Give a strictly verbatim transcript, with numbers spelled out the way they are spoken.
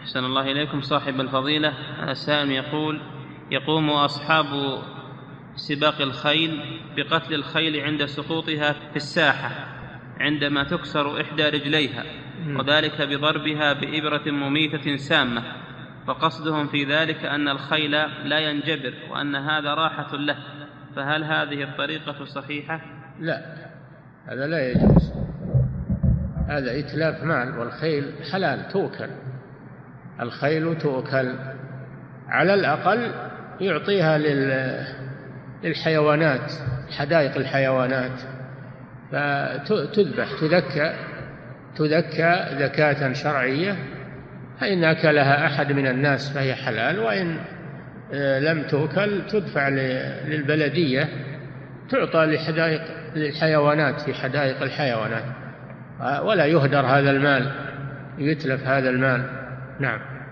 أحسن الله إليكم صاحب الفضيلة. السائل يقول: يقوم أصحاب سباق الخيل بقتل الخيل عند سقوطها في الساحة عندما تكسر إحدى رجليها، وذلك بضربها بإبرة مميتة سامة، فقصدهم في ذلك أن الخيل لا ينجبر وأن هذا راحة له، فهل هذه الطريقة صحيحة؟ لا، هذا لا يجوز، هذا إتلاف مال، والخيل حلال توكل، الخيل توكل، على الأقل يعطيها للحيوانات، حدائق الحيوانات، فتذبح تذكى تذكى ذكاة شرعية، فإن أكلها أحد من الناس فهي حلال، وإن لم تؤكل تدفع للبلدية تعطى لحدائق للحيوانات في حدائق الحيوانات، ولا يهدر هذا المال، يتلف هذا المال. نعم.